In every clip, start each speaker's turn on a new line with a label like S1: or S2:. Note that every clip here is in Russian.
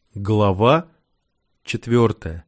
S1: Глава 4.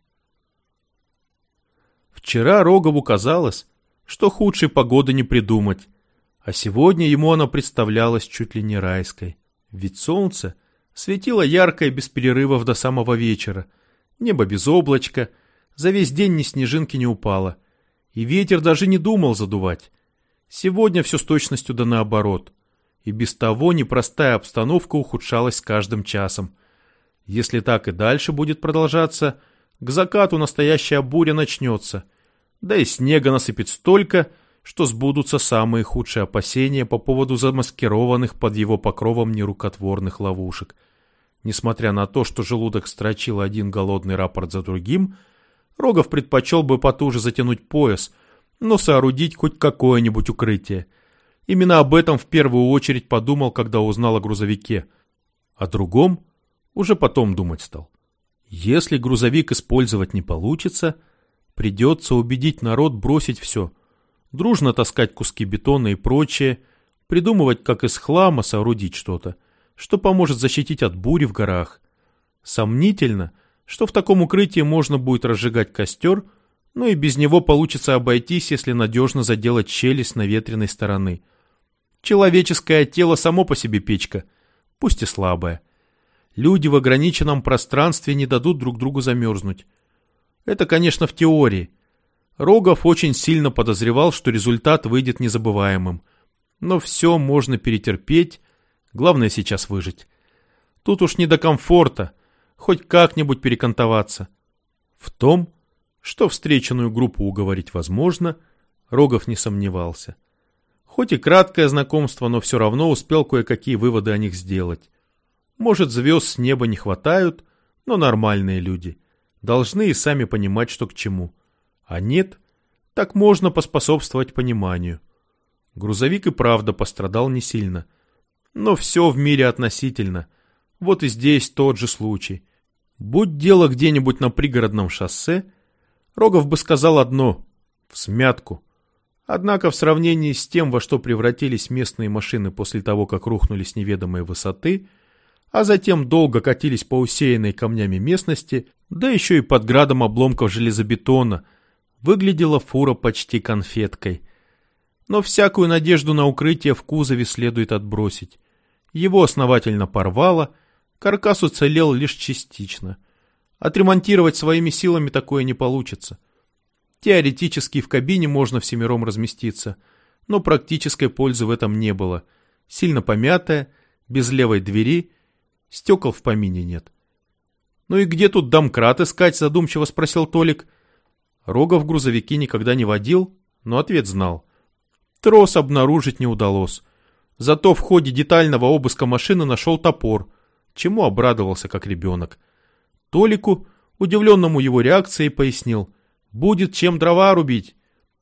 S1: Вчера Рогову казалось, что худшей погоды не придумать, а сегодня ему она представлялась чуть ли не райской. Ведь солнце светило ярко и без перерывов до самого вечера, небо без облачка, за весь день ни снежинки не упало, и ветер даже не думал задувать. Сегодня все с точностью да наоборот, и без того непростая обстановка ухудшалась с каждым часом. Если так и дальше будет продолжаться, к закату настоящая буря начнется, да и снега насыпет столько, что сбудутся самые худшие опасения по поводу замаскированных под его покровом нерукотворных ловушек. Несмотря на то, что желудок строчил один голодный рапорт за другим, Рогов предпочел бы потуже затянуть пояс, но соорудить хоть какое-нибудь укрытие. Именно об этом в первую очередь подумал, когда узнал о грузовике. О другом уже потом думать стал. Если грузовик использовать не получится, придется убедить народ бросить все, дружно таскать куски бетона и прочее, придумывать, как из хлама соорудить что-то, что поможет защитить от бури в горах. Сомнительно, что в таком укрытии можно будет разжигать костер, но и без него получится обойтись, если надежно заделать щели с наветренной стороны. Человеческое тело само по себе печка, пусть и слабая. Люди в ограниченном пространстве не дадут друг другу замерзнуть. Это, конечно, в теории. Рогов очень сильно подозревал, что результат выйдет незабываемым. Но все можно перетерпеть, главное сейчас выжить. Тут уж не до комфорта, хоть как-нибудь перекантоваться. В том, что встреченную группу уговорить возможно, Рогов не сомневался. Хоть и краткое знакомство, но все равно успел кое-какие выводы о них сделать. Может, звезд с неба не хватают, но нормальные люди. Должны и сами понимать, что к чему. А нет, так можно поспособствовать пониманию. Грузовик и правда пострадал не сильно. Но все в мире относительно. Вот и здесь тот же случай. Будь дело где-нибудь на пригородном шоссе, Рогов бы сказал одно — всмятку. Однако в сравнении с тем, во что превратились местные машины после того, как рухнули с неведомой высоты, а затем долго катились по усеянной камнями местности, да еще и под градом обломков железобетона, выглядела фура почти конфеткой. Но всякую надежду на укрытие в кузове следует отбросить. Его основательно порвало, каркас уцелел лишь частично. Отремонтировать своими силами такое не получится. Теоретически в кабине можно всемиром разместиться, но практической пользы в этом не было. Сильно помятая, без левой двери, стекол в помине нет. «Ну и где тут домкрат искать?» — задумчиво спросил Толик. Рогов в грузовике никогда не водил, но ответ знал. Трос обнаружить не удалось. Зато в ходе детального обыска машины нашел топор, чему обрадовался как ребенок. Толику, удивленному его реакцией, пояснил: «Будет чем дрова рубить».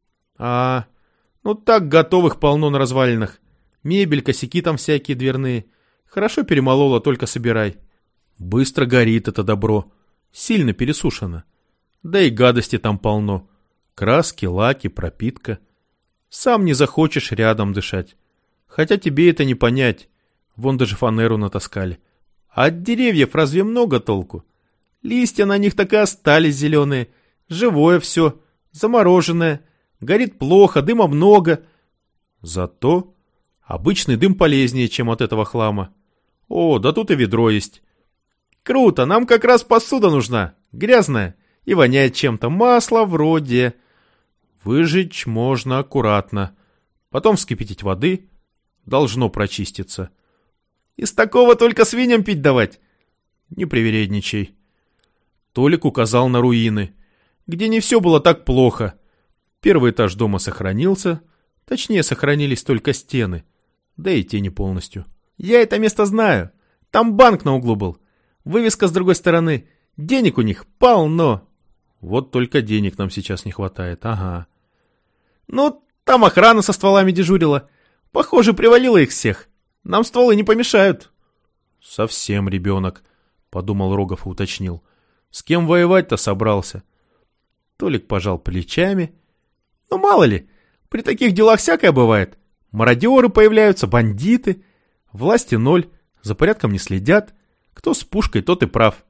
S1: Ну так готовых полно на развалинах. Мебель, косяки там всякие дверные. Хорошо перемолола, только собирай. Быстро горит это добро. Сильно пересушено. Да и гадости там полно. Краски, лаки, пропитка. Сам не захочешь рядом дышать. Хотя тебе это не понять. Вон даже фанеру натаскали. А от деревьев разве много толку? Листья на них так и остались зеленые. Живое все. Замороженное. Горит плохо, дыма много. Зато обычный дым полезнее, чем от этого хлама. О, да тут и ведро есть. Круто, нам как раз посуда нужна. Грязная. И воняет чем-то. Масло вроде. Выжечь можно аккуратно. Потом вскипятить воды. Должно прочиститься. Из такого только свиньям пить давать. Не привередничай. Толик указал на руины, где не все было так плохо. Первый этаж дома сохранился. Точнее, сохранились только стены. Да и те не полностью. Я это место знаю. Там банк на углу был. Вывеска с другой стороны. Денег у них полно. Вот только денег нам сейчас не хватает. Ага. Ну, там охрана со стволами дежурила. Похоже, привалила их всех. Нам стволы не помешают. Совсем ребенок, подумал Рогов и уточнил. С кем воевать-то собрался? Толик пожал плечами. Ну, мало ли, при таких делах всякое бывает. Мародеры появляются, бандиты. Власти ноль, за порядком не следят. Кто с пушкой, тот и прав.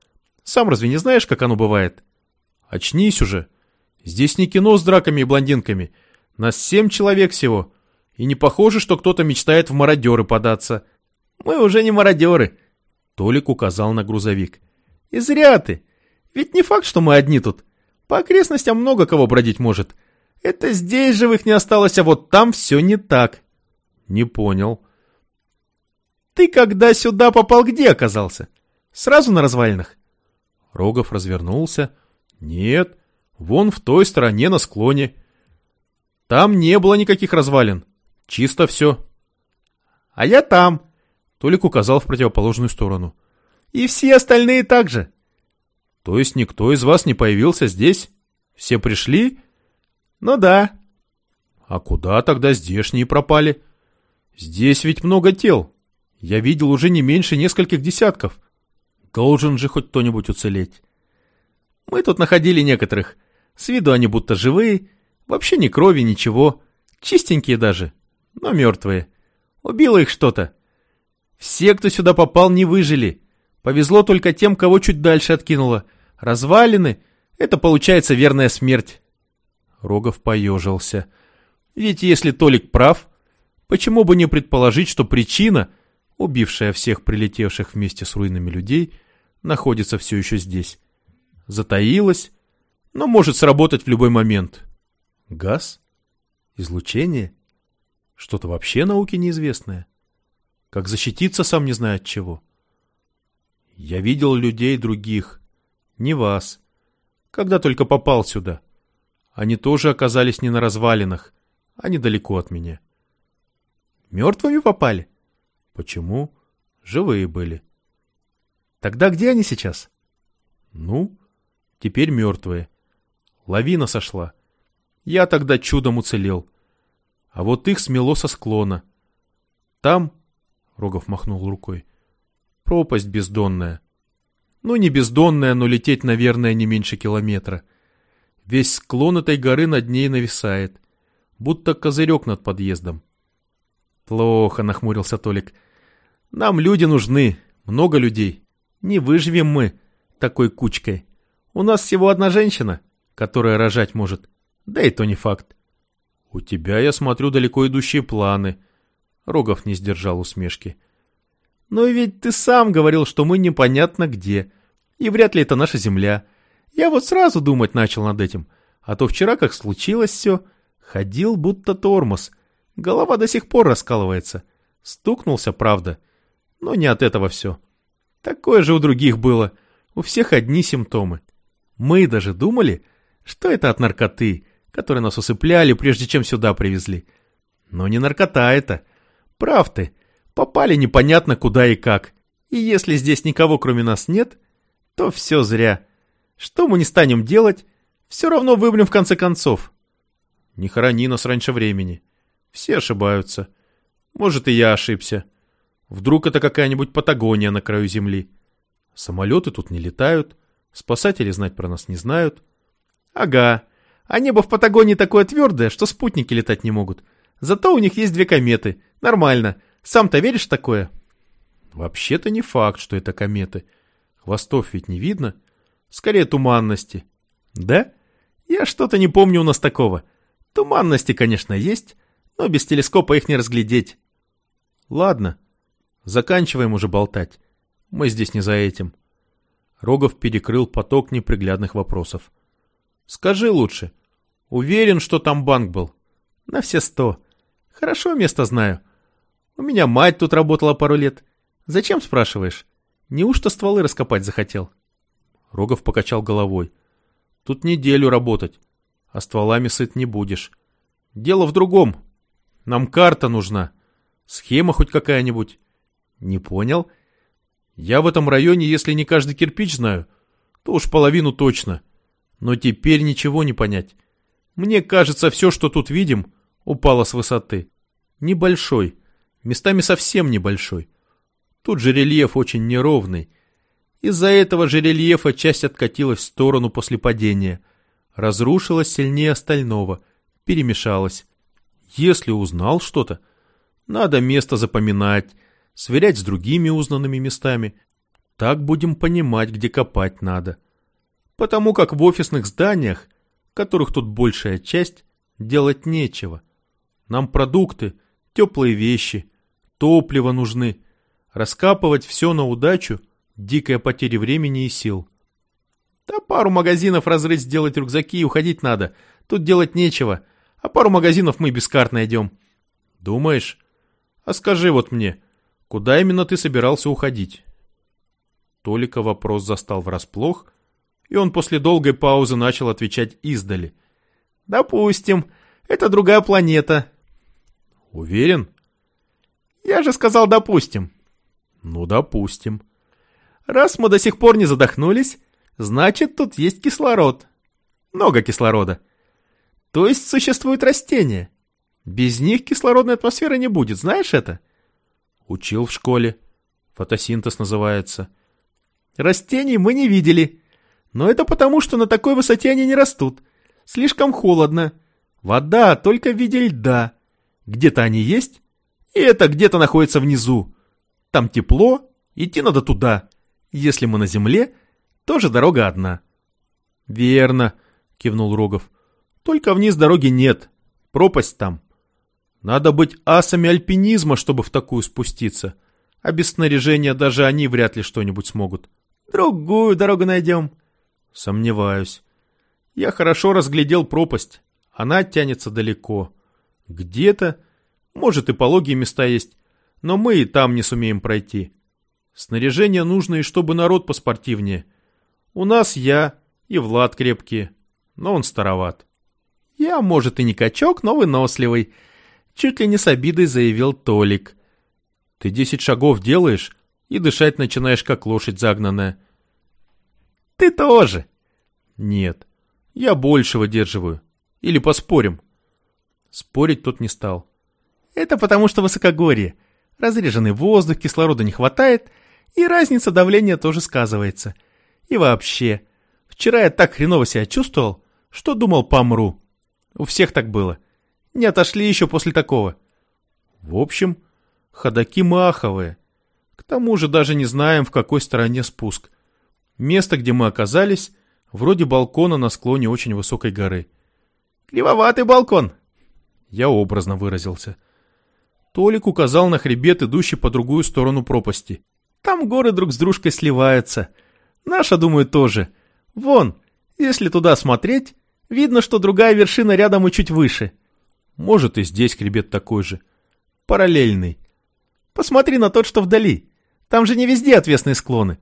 S1: Сам разве не знаешь, как оно бывает? Очнись уже. Здесь не кино с драками и блондинками. Нас 7 человек всего. И не похоже, что кто-то мечтает в мародеры податься. Мы уже не мародеры. Толик указал на грузовик. И зря ты. Ведь не факт, что мы одни тут. По окрестностям много кого бродить может. Это здесь живых не осталось, а вот там все не так. Не понял. Ты когда сюда попал, где оказался? Сразу на развалинах? Рогов развернулся. Нет, вон в той стороне на склоне. Там не было никаких развалин. Чисто все. А я там. Толик указал в противоположную сторону. И все остальные так же. То есть никто из вас не появился здесь? Все пришли? Ну да. А куда тогда здешние пропали? Здесь ведь много тел. Я видел уже не меньше нескольких десятков. Должен же хоть кто-нибудь уцелеть. Мы тут находили некоторых. С виду они будто живые. Вообще ни крови, ничего. Чистенькие даже, но мертвые. Убило их что-то. Все, кто сюда попал, не выжили. Повезло только тем, кого чуть дальше откинуло. Развалины — это, получается, верная смерть. Рогов поежился. Ведь если Толик прав, почему бы не предположить, что причина, убившая всех прилетевших вместе с руинами людей, находится все еще здесь. Затаилась, но может сработать в любой момент. Газ? Излучение? Что-то вообще науке неизвестное? Как защититься, сам не знаю от чего. Я видел людей других, не вас, когда только попал сюда. Они тоже оказались не на развалинах, а недалеко от меня. Мертвыми попали? Почему? Живые были. Тогда где они сейчас? Ну, теперь мертвые. Лавина сошла. Я тогда чудом уцелел. А вот их смело со склона. Там, Рогов махнул рукой, пропасть бездонная. Ну, не бездонная, но лететь, наверное, не меньше километра. Весь склон этой горы над ней нависает, будто козырек над подъездом. Плохо, нахмурился Толик. Нам люди нужны, много людей. Не выживем мы такой кучкой. У нас всего одна женщина, которая рожать может. Да и то не факт. У тебя, я смотрю, далеко идущие планы. Рогов не сдержал усмешки. Но ведь ты сам говорил, что мы непонятно где. И вряд ли это наша земля. Я вот сразу думать начал над этим. А то вчера, как случилось все, ходил будто тормоз. Голова до сих пор раскалывается. Стукнулся, правда. Но не от этого все. Такое же у других было. У всех одни симптомы. Мы даже думали, что это от наркоты, которые нас усыпляли, прежде чем сюда привезли. Но не наркота это. Прав ты. Попали непонятно куда и как. И если здесь никого кроме нас нет, то все зря. Что мы не станем делать, все равно вымрем в конце концов. Не хорони нас раньше времени. Все ошибаются. Может, и я ошибся. Вдруг это какая-нибудь Патагония на краю земли. Самолеты тут не летают, спасатели знать про нас не знают. Ага, а небо в Патагонии такое твердое, что спутники летать не могут. Зато у них есть 2 кометы. Нормально. Сам-то веришь в такое? Вообще-то не факт, что это кометы. Хвостов ведь не видно. Скорее туманности. Да? Я что-то не помню у нас такого. Туманности, конечно, есть, но без телескопа их не разглядеть. Ладно, заканчиваем уже болтать. Мы здесь не за этим. Рогов перекрыл поток неприглядных вопросов. Скажи лучше, уверен, что там банк был? На все 100. Хорошо место знаю. У меня мать тут работала пару лет. Зачем, спрашиваешь? Неужто стволы раскопать захотел? Рогов покачал головой. Тут неделю работать, а стволами сыт не будешь. Дело в другом. Нам карта нужна. Схема хоть какая-нибудь. Не понял? Я в этом районе, если не каждый кирпич знаю, то уж половину точно. Но теперь ничего не понять. Мне кажется, все, что тут видим, упало с высоты. Небольшой. Местами совсем небольшой. Тут же рельеф очень неровный. Из-за этого же рельефа часть откатилась в сторону после падения. Разрушилась сильнее остального. Перемешалась. Если узнал что-то, надо место запоминать, сверять с другими узнанными местами. Так будем понимать, где копать надо. Потому как в офисных зданиях, которых тут большая часть, делать нечего. Нам продукты, теплые вещи, топливо нужны. Раскапывать все на удачу – дикая потеря времени и сил. Да пару магазинов разрыть, сделать рюкзаки и уходить надо. Тут делать нечего, а пару магазинов мы без карт найдем. Думаешь? А скажи вот мне, куда именно ты собирался уходить? Толика вопрос застал врасплох, и он после долгой паузы начал отвечать издали. Допустим, это другая планета. Уверен? Я же сказал допустим. Ну, допустим. Раз мы до сих пор не задохнулись, значит, тут есть кислород. Много кислорода. То есть существуют растения. Без них кислородной атмосферы не будет, знаешь это? Учил в школе. Фотосинтез называется. Растений мы не видели. Но это потому, что на такой высоте они не растут. Слишком холодно. Вода только в виде льда. Где-то они есть, и это где-то находится внизу. Там тепло, идти надо туда. Если мы на земле, тоже дорога одна. Верно, кивнул Рогов. Только вниз дороги нет. Пропасть там. Надо быть асами альпинизма, чтобы в такую спуститься. А без снаряжения даже они вряд ли что-нибудь смогут. Другую дорогу найдем. Сомневаюсь. Я хорошо разглядел пропасть. Она тянется далеко. Где-то, может и пологие места есть, но мы и там не сумеем пройти. Снаряжение нужно и чтобы народ поспортивнее. У нас я и Влад крепкие, но он староват. Я, может, и не качок, но выносливый. Чуть ли не с обидой заявил Толик. Ты 10 шагов делаешь и дышать начинаешь, как лошадь загнанная. Ты тоже. Нет, я больше выдерживаю. Или поспорим? Спорить тот не стал. Это потому, что высокогорье. Разреженный воздух, кислорода не хватает, и разница давления тоже сказывается. И вообще, вчера я так хреново себя чувствовал, что думал, помру. У всех так было. Не отошли еще после такого. В общем, ходаки маховые. К тому же даже не знаем, в какой стороне спуск. Место, где мы оказались, вроде балкона на склоне очень высокой горы. Кривоватый балкон. Я образно выразился. Толик указал на хребет, идущий по другую сторону пропасти. Там горы друг с дружкой сливаются. Наша, думаю, тоже. Вон, если туда смотреть, видно, что другая вершина рядом и чуть выше. Может, и здесь хребет такой же. Параллельный. Посмотри на тот, что вдали. Там же не везде отвесные склоны.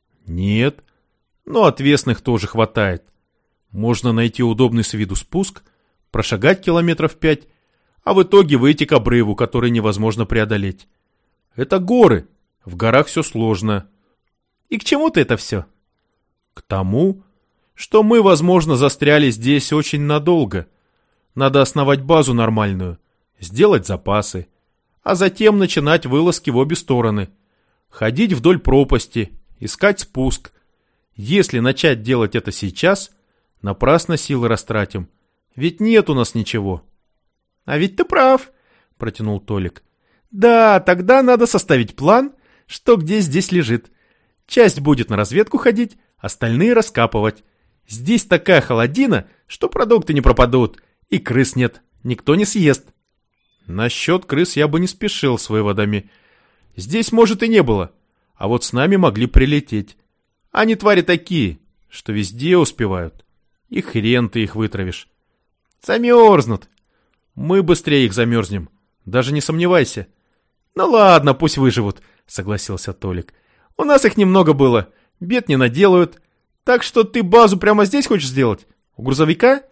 S1: Нет, но отвесных тоже хватает. Можно найти удобный с виду спуск, прошагать километров 5, а в итоге выйти к обрыву, который невозможно преодолеть. Это горы. В горах все сложно. И к чему ты это все? К тому, что мы, возможно, застряли здесь очень надолго. Надо основать базу нормальную, сделать запасы, а затем начинать вылазки в обе стороны. Ходить вдоль пропасти, искать спуск. Если начать делать это сейчас, напрасно силы растратим. Ведь нет у нас ничего. А ведь ты прав, протянул Толик. Да, тогда надо составить план, что где здесь лежит. Часть будет на разведку ходить, остальные раскапывать. Здесь такая холодина, что продукты не пропадут, и крыс нет, никто не съест. Насчет крыс я бы не спешил с выводами. Здесь, может, и не было, а вот с нами могли прилететь. Они твари такие, что везде успевают. И хрен ты их вытравишь. Замерзнут. Мы быстрее их замерзнем, даже не сомневайся. Ну ладно, пусть выживут, согласился Толик. У нас их немного было, бед не наделают. Так что ты базу прямо здесь хочешь сделать? У грузовика?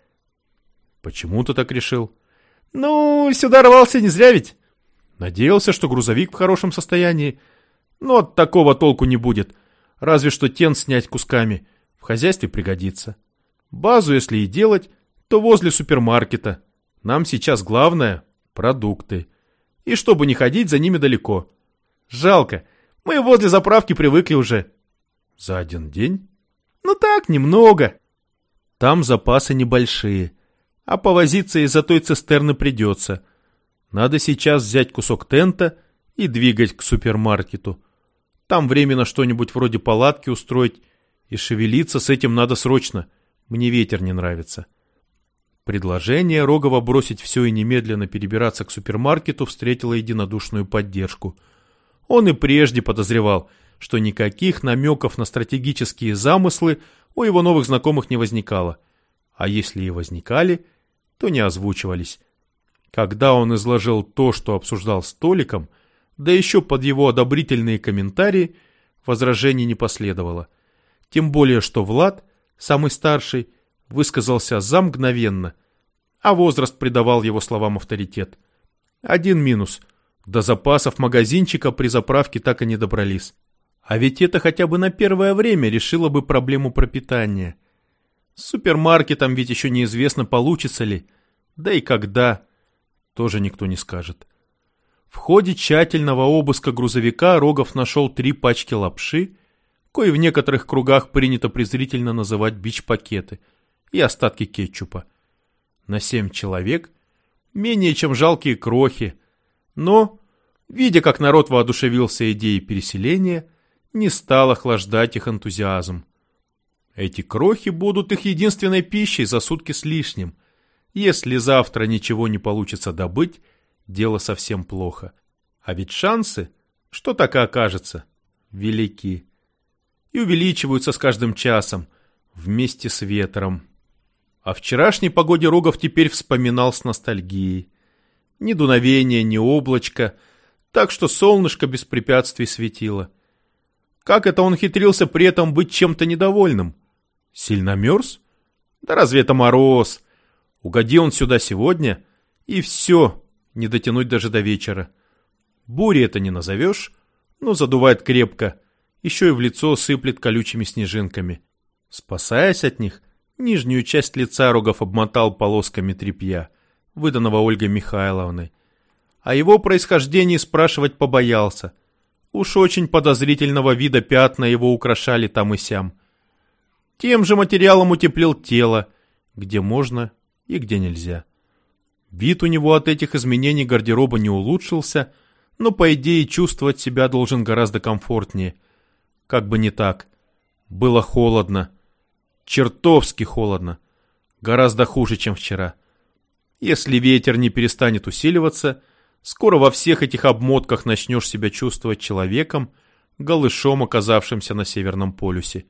S1: Почему ты так решил? Ну, сюда рвался не зря ведь. Надеялся, что грузовик в хорошем состоянии. Но от такого толку не будет. Разве что тент снять кусками. В хозяйстве пригодится. Базу, если и делать, то возле супермаркета. Нам сейчас главное – продукты. И чтобы не ходить за ними далеко. Жалко, мы возле заправки привыкли уже. За один день? Ну так, немного. Там запасы небольшие. А повозиться из-за той цистерны придется. Надо сейчас взять кусок тента и двигать к супермаркету. Там временно что-нибудь вроде палатки устроить, и шевелиться с этим надо срочно. Мне ветер не нравится. Предложение Рогова бросить все и немедленно перебираться к супермаркету встретило единодушную поддержку. Он и прежде подозревал, что никаких намеков на стратегические замыслы у его новых знакомых не возникало. А если и возникали, то не озвучивались. Когда он изложил то, что обсуждал с Толиком, да еще под его одобрительные комментарии, возражений не последовало. Тем более, что Влад, самый старший, высказался за мгновенно, а возраст придавал его словам авторитет. Один минус – до запасов магазинчика при заправке так и не добрались. А ведь это хотя бы на первое время решило бы проблему пропитания. С супермаркетом ведь еще неизвестно, получится ли, да и когда, тоже никто не скажет. В ходе тщательного обыска грузовика Рогов нашел 3 пачки лапши, кои в некоторых кругах принято презрительно называть бич-пакеты, и остатки кетчупа. На 7 человек менее чем жалкие крохи, но, видя, как народ воодушевился идеей переселения, не стал охлаждать их энтузиазм. Эти крохи будут их единственной пищей за сутки с лишним. Если завтра ничего не получится добыть, дело совсем плохо. А ведь шансы, что так и окажется, велики. И увеличиваются с каждым часом, вместе с ветром. О вчерашней погоде Рогов теперь вспоминал с ностальгией. Ни дуновения, ни облачка, так что солнышко без препятствий светило. Как это он хитрился при этом быть чем-то недовольным? Сильно мерз? Да разве это мороз? Угоди он сюда сегодня, и все, не дотянуть даже до вечера. Бури это не назовешь, но задувает крепко, еще и в лицо сыплет колючими снежинками. Спасаясь от них, нижнюю часть лица Рогов обмотал полосками тряпья, выданного Ольгой Михайловной. О его происхождении спрашивать побоялся. Уж очень подозрительного вида пятна его украшали там и сям. Тем же материалом утеплил тело, где можно и где нельзя. Вид у него от этих изменений гардероба не улучшился, но, по идее, чувствовать себя должен гораздо комфортнее. Как бы не так. Было холодно. Чертовски холодно. Гораздо хуже, чем вчера. Если ветер не перестанет усиливаться, скоро во всех этих обмотках начнешь себя чувствовать человеком, голышом, оказавшимся на Северном полюсе.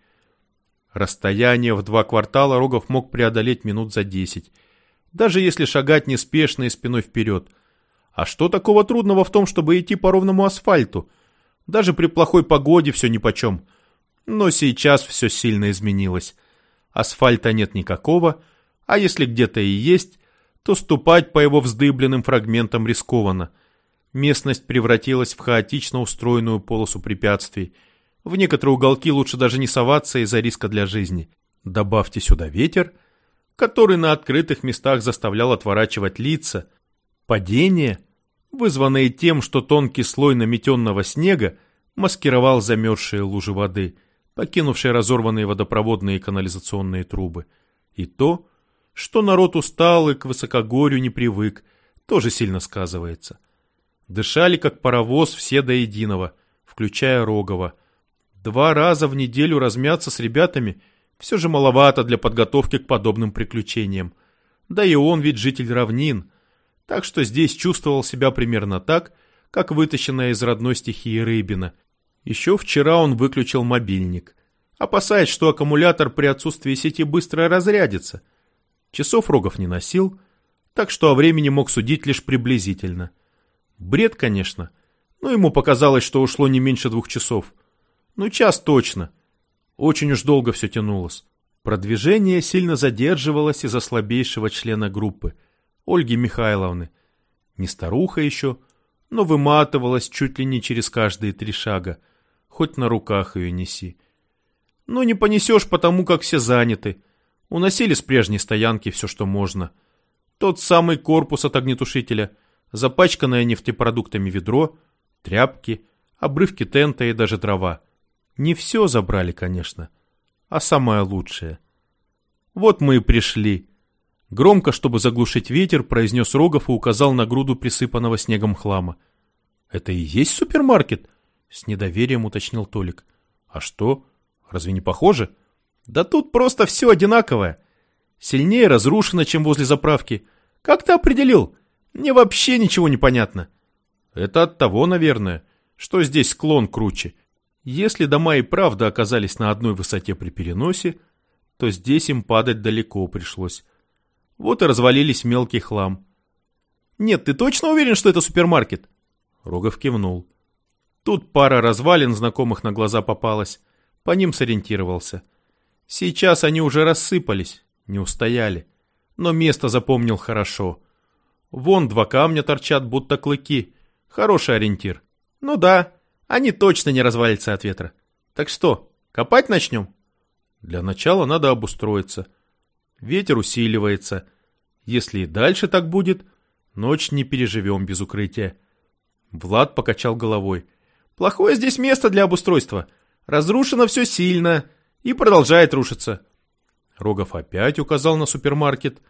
S1: Расстояние в 2 квартала Рогов мог преодолеть минут за 10, даже если шагать неспешно и спиной вперед. А что такого трудного в том, чтобы идти по ровному асфальту? Даже при плохой погоде все нипочем. Но сейчас все сильно изменилось. Асфальта нет никакого, а если где-то и есть, то ступать по его вздыбленным фрагментам рискованно. Местность превратилась в хаотично устроенную полосу препятствий. В некоторые уголки лучше даже не соваться из-за риска для жизни. Добавьте сюда ветер, который на открытых местах заставлял отворачивать лица. Падение, вызванное тем, что тонкий слой наметенного снега маскировал замерзшие лужи воды, покинувшие разорванные водопроводные и канализационные трубы. И то, что народ устал и к высокогорью не привык, тоже сильно сказывается. Дышали, как паровоз, все до единого, включая Рогова. 2 раза в неделю размяться с ребятами все же маловато для подготовки к подобным приключениям. Да и он ведь житель равнин, так что здесь чувствовал себя примерно так, как вытащенная из родной стихии рыбина. Еще вчера он выключил мобильник, опасаясь, что аккумулятор при отсутствии сети быстро разрядится. Часов Рогов не носил, так что о времени мог судить лишь приблизительно. Бред, конечно, но ему показалось, что ушло не меньше 2 часов. Ну, час точно. Очень уж долго все тянулось. Продвижение сильно задерживалось из-за слабейшего члена группы, Ольги Михайловны. Не старуха еще, но выматывалась чуть ли не через каждые 3 шага. Хоть на руках ее неси. Но не понесешь, потому как все заняты. Уносили с прежней стоянки все, что можно. Тот самый корпус от огнетушителя, запачканное нефтепродуктами ведро, тряпки, обрывки тента и даже дрова. Не все забрали, конечно, а самое лучшее. Вот мы и пришли. Громко, чтобы заглушить ветер, произнес Рогов и указал на груду присыпанного снегом хлама. Это и есть супермаркет? С недоверием уточнил Толик. А что? Разве не похоже? Да тут просто все одинаковое. Сильнее разрушено, чем возле заправки. Как ты определил? Мне вообще ничего не понятно. Это от того, наверное, что здесь склон круче. Если дома и правда оказались на одной высоте при переносе, то здесь им падать далеко пришлось. Вот и развалились в мелкий хлам. Нет, ты точно уверен, что это супермаркет? Рогов кивнул. Тут пара развалин знакомых на глаза попалась. По ним сориентировался. Сейчас они уже рассыпались, не устояли. Но место запомнил хорошо. Вон 2 камня торчат, будто клыки. Хороший ориентир. Ну да, они точно не развалятся от ветра. Так что, копать начнем? Для начала надо обустроиться. Ветер усиливается. Если и дальше так будет, ночь не переживем без укрытия. Влад покачал головой. Плохое здесь место для обустройства. Разрушено все сильно и продолжает рушиться. Рогов опять указал на супермаркет.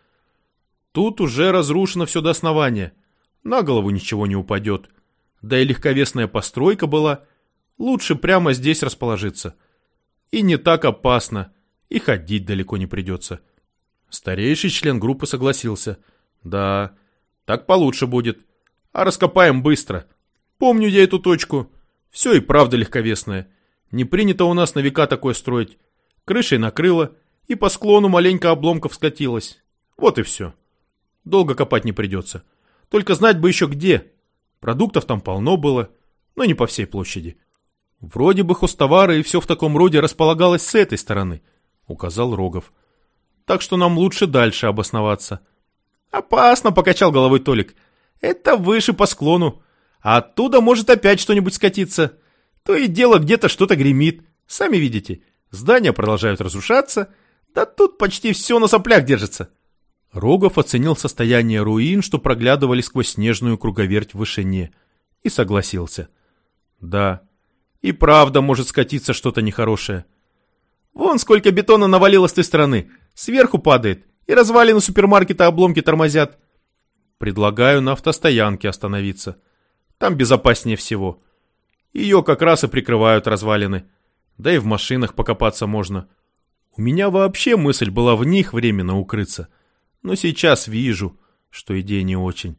S1: Тут уже разрушено все до основания. На голову ничего не упадет. Да и легковесная постройка была. Лучше прямо здесь расположиться. И не так опасно. И ходить далеко не придется. Старейший член группы согласился. Да, так получше будет. А раскопаем быстро. Помню я эту точку. Все и правда легковесное. Не принято у нас на века такое строить. Крышей накрыло, и по склону маленько обломков скатилось. Вот и все. Долго копать не придется. Только знать бы еще где. Продуктов там полно было, но не по всей площади. Вроде бы хозтовары и все в таком роде располагалось с этой стороны, указал Рогов. Так что нам лучше дальше обосноваться. Опасно, покачал головой Толик. Это выше по склону. А оттуда может опять что-нибудь скатиться. То и дело где-то что-то гремит. Сами видите, здания продолжают разрушаться. Да тут почти все на соплях держится. Рогов оценил состояние руин, что проглядывали сквозь снежную круговерть в вышине, и согласился. Да, и правда может скатиться что-то нехорошее. Вон сколько бетона навалило с той стороны. Сверху падает, и развалины супермаркета обломки тормозят. Предлагаю на автостоянке остановиться. Там безопаснее всего. Ее как раз и прикрывают развалины. Да и в машинах покопаться можно. У меня вообще мысль была в них временно укрыться. Но сейчас вижу, что идея не очень.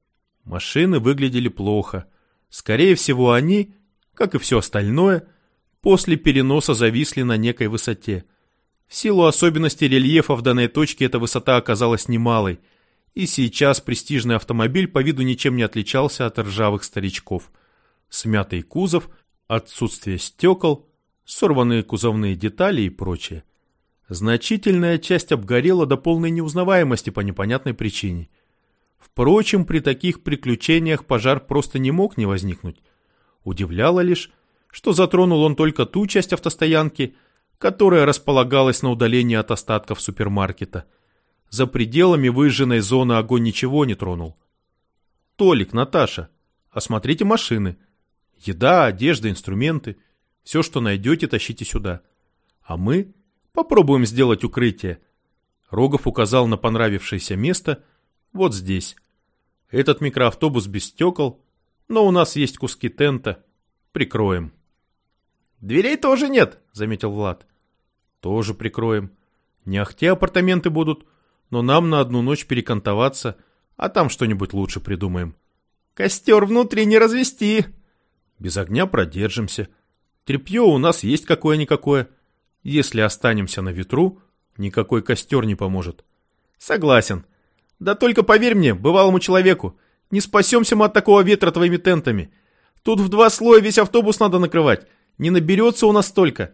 S1: Машины выглядели плохо. Скорее всего, они, как и все остальное, после переноса зависли на некой высоте. В силу особенностей рельефа в данной точке эта высота оказалась немалой, и сейчас престижный автомобиль по виду ничем не отличался от ржавых старичков. Смятый кузов, отсутствие стекол, сорванные кузовные детали и прочее. Значительная часть обгорела до полной неузнаваемости по непонятной причине. Впрочем, при таких приключениях пожар просто не мог не возникнуть. Удивляло лишь, что затронул он только ту часть автостоянки, которая располагалась на удалении от остатков супермаркета. За пределами выжженной зоны огонь ничего не тронул. Толик, Наташа, осмотрите машины. Еда, одежда, инструменты. Все, что найдете, тащите сюда. А мы попробуем сделать укрытие. Рогов указал на понравившееся место вот здесь. Этот микроавтобус без стекол, но у нас есть куски тента. Прикроем. Дверей тоже нет, заметил Влад. Тоже прикроем. Не ахти апартаменты будут, но нам на одну ночь перекантоваться, а там что-нибудь лучше придумаем. Костер внутри не развести. Без огня продержимся. Тряпье у нас есть какое-никакое. Если останемся на ветру, никакой костер не поможет. Согласен. Да только поверь мне, бывалому человеку, не спасемся мы от такого ветра твоими тентами. Тут в 2 слоя весь автобус надо накрывать. Не наберется у нас столько.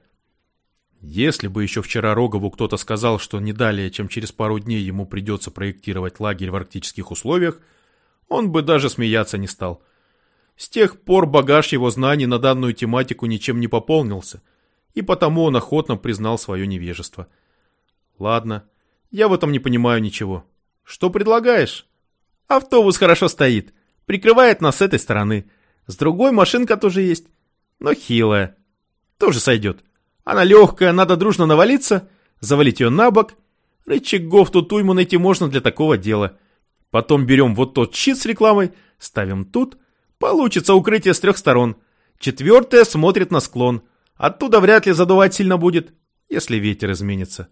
S1: Если бы еще вчера Рогову кто-то сказал, что не далее, чем через пару дней ему придется проектировать лагерь в арктических условиях, он бы даже смеяться не стал. С тех пор багаж его знаний на данную тематику ничем не пополнился, и потому он охотно признал свое невежество. Ладно, я в этом не понимаю ничего. Что предлагаешь? Автобус хорошо стоит, прикрывает нас с этой стороны. С другой машинка тоже есть, но хилая. Тоже сойдет. Она легкая, надо дружно навалиться, завалить ее на бок. Рычагов тут уйму найти можно для такого дела. Потом берем вот тот щит с рекламой, ставим тут. Получится укрытие с 3 сторон. 4 смотрит на склон. Оттуда вряд ли задувать сильно будет, если ветер изменится.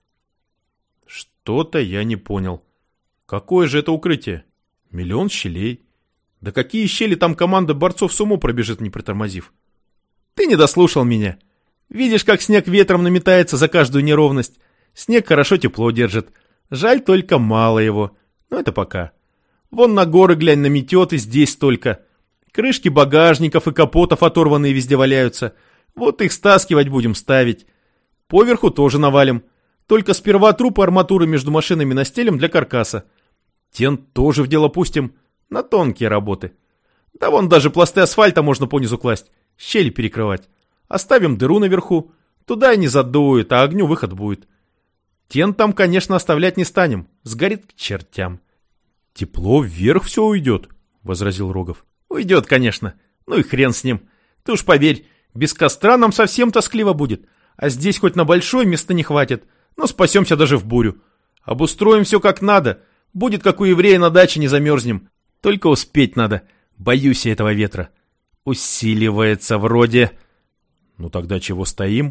S1: Что-то я не понял. Какое же это укрытие? 1 000 000 щелей. Да какие щели там команда борцов сумо пробежит, не притормозив? Ты не дослушал меня. Видишь, как снег ветром наметается за каждую неровность. Снег хорошо тепло держит. Жаль, только мало его. Но это пока. Вон на горы глянь, наметет, и здесь только. Крышки багажников и капотов оторванные везде валяются. Вот их стаскивать будем, ставить. Поверху тоже навалим. Только сперва трупы арматуры между машинами настелим для каркаса. Тент тоже в дело пустим. На тонкие работы. Да вон даже пласты асфальта можно понизу класть. Щели перекрывать. Оставим дыру наверху. Туда и не задует, а огню выход будет. Тент там, конечно, оставлять не станем. Сгорит к чертям. Тепло вверх все уйдет, возразил Рогов. Уйдет, конечно. Ну и хрен с ним. Ты уж поверь, без костра нам совсем тоскливо будет. А здесь хоть на большое места не хватит. Но спасемся даже в бурю. Обустроим все как надо. Будет, как у еврея на даче, не замерзнем. Только успеть надо. Боюсь я этого ветра. Усиливается вроде... Ну тогда чего стоим?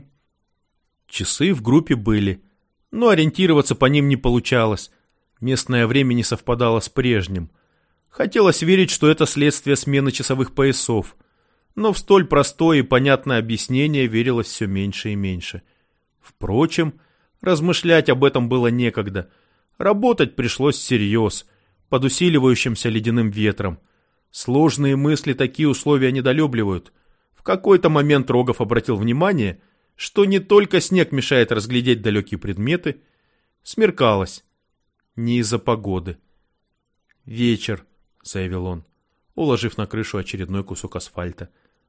S1: Часы в группе были. Но ориентироваться по ним не получалось. Местное время не совпадало с прежним. Хотелось верить, что это следствие смены часовых поясов. Но в столь простое и понятное объяснение верилось все меньше и меньше. Впрочем, размышлять об этом было некогда. Работать пришлось всерьез, под усиливающимся ледяным ветром. Сложные мысли такие условия недолюбливают. В какой-то момент Рогов обратил внимание, что не только снег мешает разглядеть далекие предметы. Смеркалось. Не из-за погоды. «Вечер», — заявил он, уложив на крышу очередной кусок асфальта.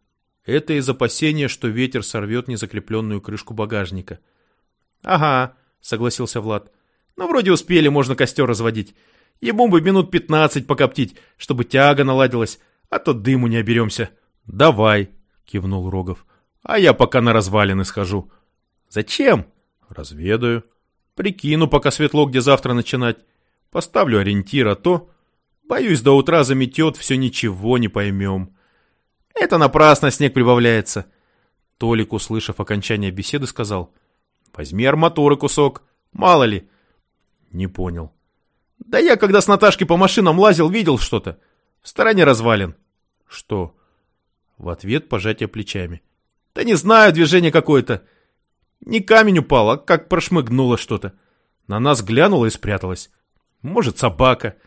S1: Это из опасения, что ветер сорвет незакрепленную крышку багажника. «Ага», — согласился Влад. «Ну, вроде успели, можно костер разводить. Ему бы минут 15 покоптить, чтобы тяга наладилась, а то дыму не оберемся». «Давай», — кивнул Рогов. «А я пока на развалины схожу». «Зачем?» «Разведаю. Прикину, пока светло, где завтра начинать. Поставлю ориентир, а то... Боюсь, до утра заметет, все ничего не поймем». «Это напрасно снег прибавляется». Толик, услышав окончание беседы, сказал: «Возьми арматуры кусок, мало ли». Не понял. «Да я, когда с Наташкой по машинам лазил, видел что-то. В стороне развалин». «Что?» В ответ пожатие плечами. «Да не знаю, движение какое-то. Не камень упал, а как прошмыгнуло что-то. На нас глянуло и спряталось. Может, собака.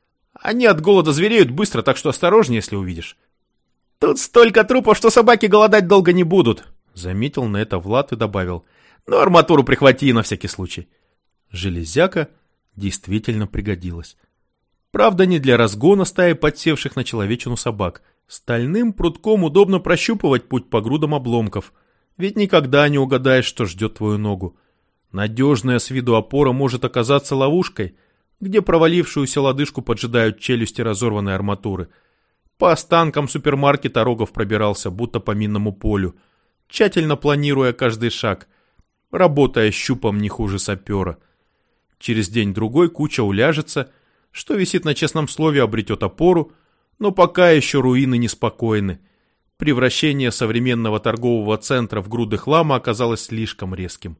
S1: Они от голода звереют быстро, так что осторожнее, если увидишь». «Тут столько трупов, что собаки голодать долго не будут», — заметил на это Влад и добавил. «Ну, арматуру прихвати на всякий случай». Железяка действительно пригодилась. Правда, не для разгона стаи подсевших на человечину собак. Стальным прутком удобно прощупывать путь по грудам обломков, ведь никогда не угадаешь, что ждет твою ногу. Надежная с виду опора может оказаться ловушкой, где провалившуюся лодыжку поджидают челюсти разорванной арматуры. По останкам супермаркета Рогов пробирался, будто по минному полю, тщательно планируя каждый шаг, работая щупом не хуже сапера. Через день-другой куча уляжется, что висит на честном слове, обретет опору, но пока еще руины неспокойны. Превращение современного торгового центра в груды хлама оказалось слишком резким.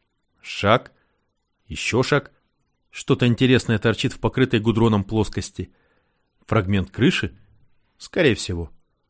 S1: Шаг, еще шаг. Что-то интересное торчит в покрытой гудроном плоскости. Фрагмент крыши? Скорее всего.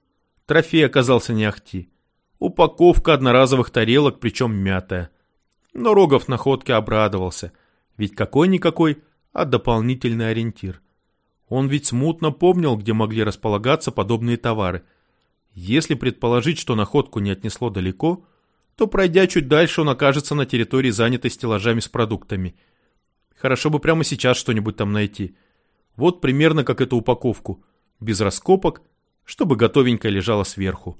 S1: Трофей оказался не ахти. Упаковка одноразовых тарелок, причем мятая. Но Рогов находке обрадовался. Ведь какой-никакой, а дополнительный ориентир. Он ведь смутно помнил, где могли располагаться подобные товары. Если предположить, что находку не отнесло далеко, то, пройдя чуть дальше, он окажется на территории, занятой стеллажами с продуктами. Хорошо бы прямо сейчас что-нибудь там найти. Вот примерно как эту упаковку. Без раскопок, чтобы готовенькое лежало сверху.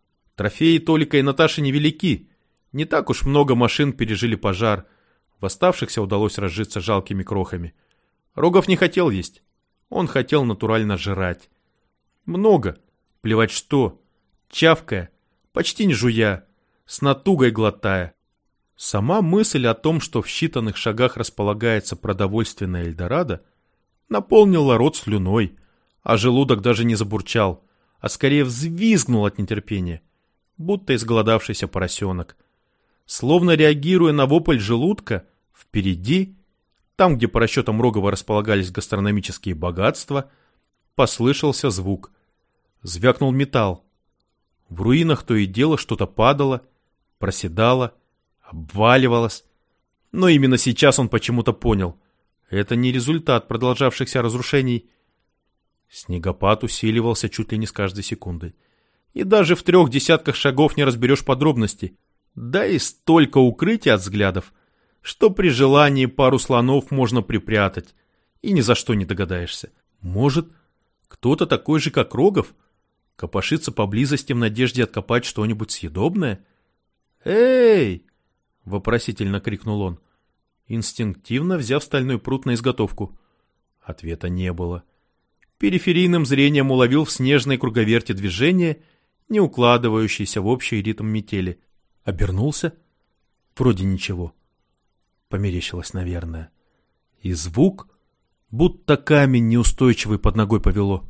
S1: Трофеи Толика и Наташи невелики. Не так уж много машин пережили пожар. В оставшихся удалось разжиться жалкими крохами. Рогов не хотел есть. Он хотел натурально жрать. Много. Плевать что. Чавкая, почти не жуя, с натугой глотая. Сама мысль о том, что в считанных шагах располагается продовольственная Эльдорадо, наполнила рот слюной, а желудок даже не забурчал, а скорее взвизгнул от нетерпения. будто изголодавшийся поросенок. Словно реагируя на вопль желудка, впереди, там, где по расчетам Рогова располагались гастрономические богатства, послышался звук. Звякнул металл. В руинах то и дело что-то падало, проседало, обваливалось. Но именно сейчас он почему-то понял. Это не результат продолжавшихся разрушений. Снегопад усиливался чуть ли не с каждой секундой. И даже в 3 десятках шагов не разберешь подробностей. Да и столько укрытий от взглядов, что при желании пару слонов можно припрятать. И ни за что не догадаешься. Может, кто-то такой же, как Рогов, копошится поблизости в надежде откопать что-нибудь съедобное? «Эй!» — вопросительно крикнул он, инстинктивно взяв стальной прут на изготовку. Ответа не было. Периферийным зрением уловил в снежной круговерти движение, не укладывающееся в общий ритм метели. Обернулся. Вроде ничего. Померещилось, наверное. И звук, будто камень неустойчивый под ногой повело.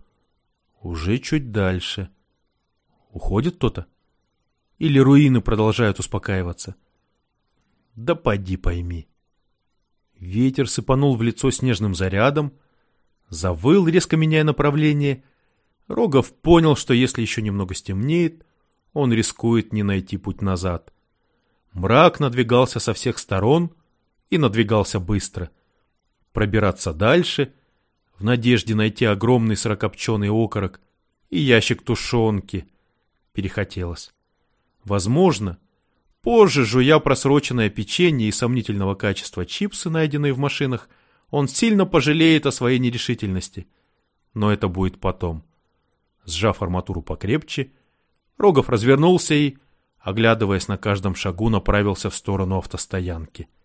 S1: Уже чуть дальше. Уходит кто-то? Или руины продолжают успокаиваться? Да поди пойми. Ветер сыпанул в лицо снежным зарядом, завыл, резко меняя направление. Рогов понял, что если еще немного стемнеет, он рискует не найти путь назад. Мрак надвигался со всех сторон и надвигался быстро. Пробираться дальше, в надежде найти огромный сырокопченый окорок и ящик тушенки, перехотелось. Возможно, позже, жуя просроченное печенье и сомнительного качества чипсы, найденные в машинах, он сильно пожалеет о своей нерешительности. Но это будет потом. Сжав арматуру покрепче, Рогов развернулся и, оглядываясь на каждом шагу, направился в сторону автостоянки.